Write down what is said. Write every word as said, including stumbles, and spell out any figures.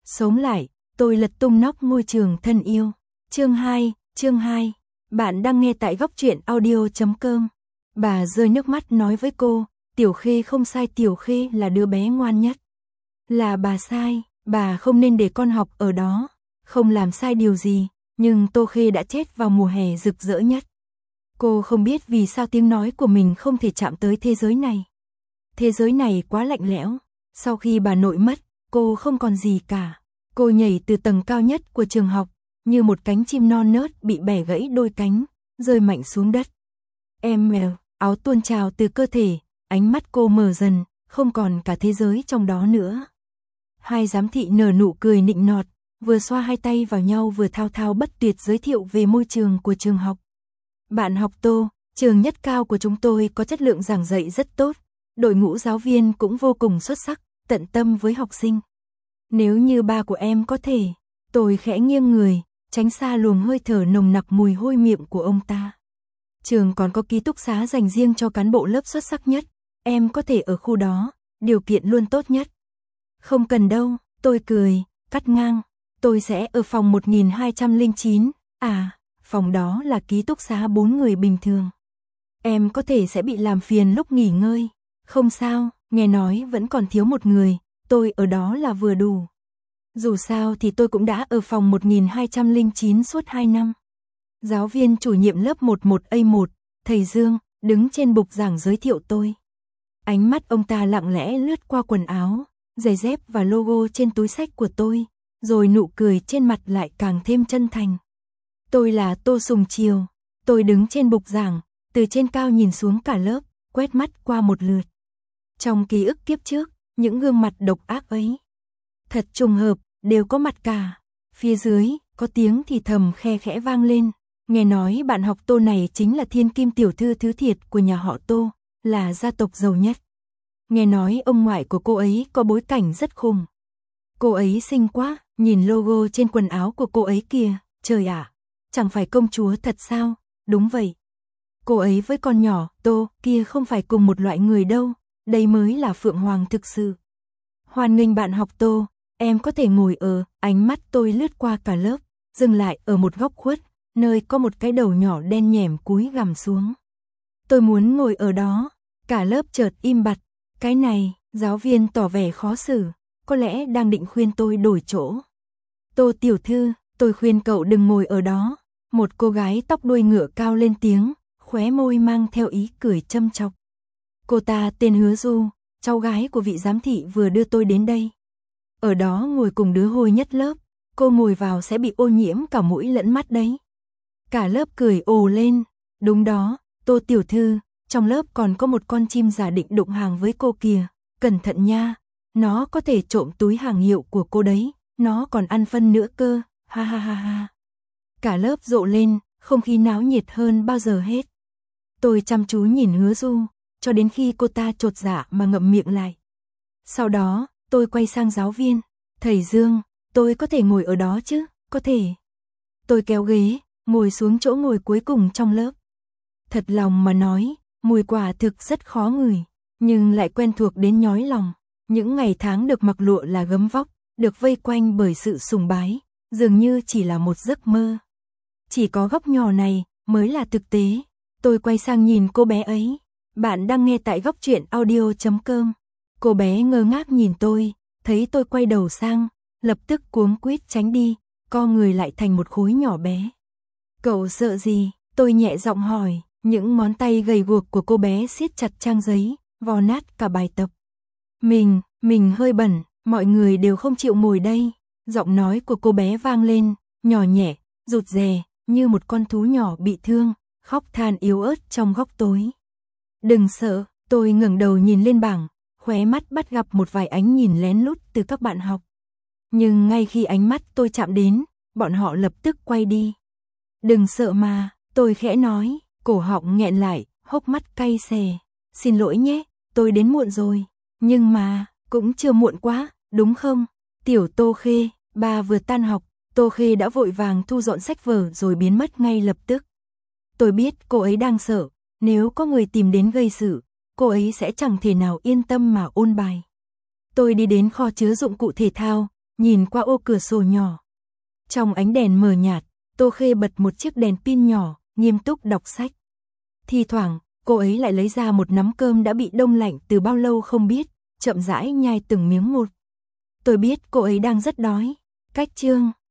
Sống lại, tôi lật tung nóc ngôi trường thân yêu. Chương hai, chương hai. Bạn đang nghe tại góc truyện audio chấm com. Bà rơi nước mắt nói với cô, Tiểu Khê không sai, Tiểu Khê là đứa bé ngoan nhất. Là bà sai, bà không nên để con học ở đó, không làm sai điều gì, nhưng Tô Khê đã chết vào mùa hè rực rỡ nhất. Cô không biết vì sao tiếng nói của mình không thể chạm tới thế giới này. Thế giới này quá lạnh lẽo, sau khi bà nội mất, cô không còn gì cả. Cô nhảy từ tầng cao nhất của trường học, như một cánh chim non nớt bị bẻ gãy đôi cánh, rơi mạnh xuống đất. Em mèo, áo tuôn trào từ cơ thể, ánh mắt cô mở dần, không còn cả thế giới trong đó nữa. Hai giám thị nở nụ cười nịnh nọt, vừa xoa hai tay vào nhau vừa thao thao bất tuyệt giới thiệu về môi trường của trường học. Bạn học Tô, trường nhất cao của chúng tôi có chất lượng giảng dạy rất tốt, đội ngũ giáo viên cũng vô cùng xuất sắc, tận tâm với học sinh. Nếu như ba của em có thể, tôi khẽ nghiêng người, tránh xa luồng hơi thở nồng nặc mùi hôi miệng của ông ta. Trường còn có ký túc xá dành riêng cho cán bộ lớp xuất sắc nhất, em có thể ở khu đó, điều kiện luôn tốt nhất. Không cần đâu, tôi cười, cắt ngang, tôi sẽ ở phòng một nghìn hai trăm lẻ chín, à, phòng đó là ký túc xá bốn người bình thường. Em có thể sẽ bị làm phiền lúc nghỉ ngơi, không sao, nghe nói vẫn còn thiếu một người, tôi ở đó là vừa đủ. Dù sao thì tôi cũng đã ở phòng một nghìn hai trăm lẻ chín suốt hai năm. Giáo viên chủ nhiệm lớp mười một A một, thầy Dương, đứng trên bục giảng giới thiệu tôi. Ánh mắt ông ta lặng lẽ lướt qua quần áo, giày dép và logo trên túi xách của tôi, rồi nụ cười trên mặt lại càng thêm chân thành. Tôi là Tô Sùng Chiều, tôi đứng trên bục giảng, từ trên cao nhìn xuống cả lớp, quét mắt qua một lượt. Trong ký ức kiếp trước, những gương mặt độc ác ấy, thật trùng hợp, đều có mặt cả. Phía dưới, có tiếng thì thầm khe khẽ vang lên, nghe nói bạn học Tô này chính là thiên kim tiểu thư thứ thiệt của nhà họ Tô, là gia tộc giàu nhất. Nghe nói ông ngoại của cô ấy có bối cảnh rất khủng. Cô ấy xinh quá, nhìn logo trên quần áo của cô ấy kìa, trời ạ, chẳng phải công chúa thật sao? Đúng vậy. Cô ấy với con nhỏ Tô kia không phải cùng một loại người đâu, đây mới là Phượng Hoàng thực sự. Hoan nghênh bạn học Tô, em có thể ngồi ở, ánh mắt tôi lướt qua cả lớp, dừng lại ở một góc khuất, nơi có một cái đầu nhỏ đen nhẻm cúi gằm xuống. Tôi muốn ngồi ở đó, cả lớp chợt im bặt, cái này, giáo viên tỏ vẻ khó xử, có lẽ đang định khuyên tôi đổi chỗ. Tô tiểu thư, tôi khuyên cậu đừng ngồi ở đó, một cô gái tóc đuôi ngựa cao lên tiếng, khóe môi mang theo ý cười châm chọc. Cô ta tên Hứa Du, cháu gái của vị giám thị vừa đưa tôi đến đây. Ở đó ngồi cùng đứa hôi nhất lớp, cô ngồi vào sẽ bị ô nhiễm cả mũi lẫn mắt đấy. Cả lớp cười ồ lên, đúng đó, Tô tiểu thư, trong lớp còn có một con chim giả định đụng hàng với cô kìa, cẩn thận nha, nó có thể trộm túi hàng hiệu của cô đấy, nó còn ăn phân nữa cơ, ha ha ha ha. Cả lớp rộ lên, không khí náo nhiệt hơn bao giờ hết. Tôi chăm chú nhìn Hứa Du, cho đến khi cô ta chột dạ mà ngậm miệng lại. Sau đó, tôi quay sang giáo viên, thầy Dương, tôi có thể ngồi ở đó chứ, có thể. Tôi kéo ghế, ngồi xuống chỗ ngồi cuối cùng trong lớp. Thật lòng mà nói, mùi quả thực rất khó ngửi, nhưng lại quen thuộc đến nhói lòng. Những ngày tháng được mặc lụa là gấm vóc, được vây quanh bởi sự sùng bái, dường như chỉ là một giấc mơ. Chỉ có góc nhỏ này mới là thực tế. Tôi quay sang nhìn cô bé ấy. Bạn đang nghe tại góc truyện audio chấm com. Cô bé ngơ ngác nhìn tôi, thấy tôi quay đầu sang, lập tức cuống quýt tránh đi, co người lại thành một khối nhỏ bé. Cậu sợ gì? Tôi nhẹ giọng hỏi, những ngón tay gầy guộc của cô bé siết chặt trang giấy, vò nát cả bài tập. Mình, mình hơi bẩn, mọi người đều không chịu ngồi đây. Giọng nói của cô bé vang lên, nhỏ nhẹ, rụt rè, như một con thú nhỏ bị thương, khóc than yếu ớt trong góc tối. Đừng sợ, tôi ngẩng đầu nhìn lên bảng, khóe mắt bắt gặp một vài ánh nhìn lén lút từ các bạn học. Nhưng ngay khi ánh mắt tôi chạm đến, bọn họ lập tức quay đi. Đừng sợ mà, tôi khẽ nói, cổ họng nghẹn lại, hốc mắt cay xè. Xin lỗi nhé, tôi đến muộn rồi. Nhưng mà, cũng chưa muộn quá, đúng không? Tiểu Tô Khê, bà vừa tan học, Tô Khê đã vội vàng thu dọn sách vở rồi biến mất ngay lập tức. Tôi biết cô ấy đang sợ, nếu có người tìm đến gây sự, cô ấy sẽ chẳng thể nào yên tâm mà ôn bài. Tôi đi đến kho chứa dụng cụ thể thao, nhìn qua ô cửa sổ nhỏ. Trong ánh đèn mờ nhạt, Tô Khê bật một chiếc đèn pin nhỏ, nghiêm túc đọc sách. Thì thoảng, cô ấy lại lấy ra một nắm cơm đã bị đông lạnh từ bao lâu không biết, chậm rãi nhai từng miếng một. Tôi biết cô ấy đang rất đói. Cách chương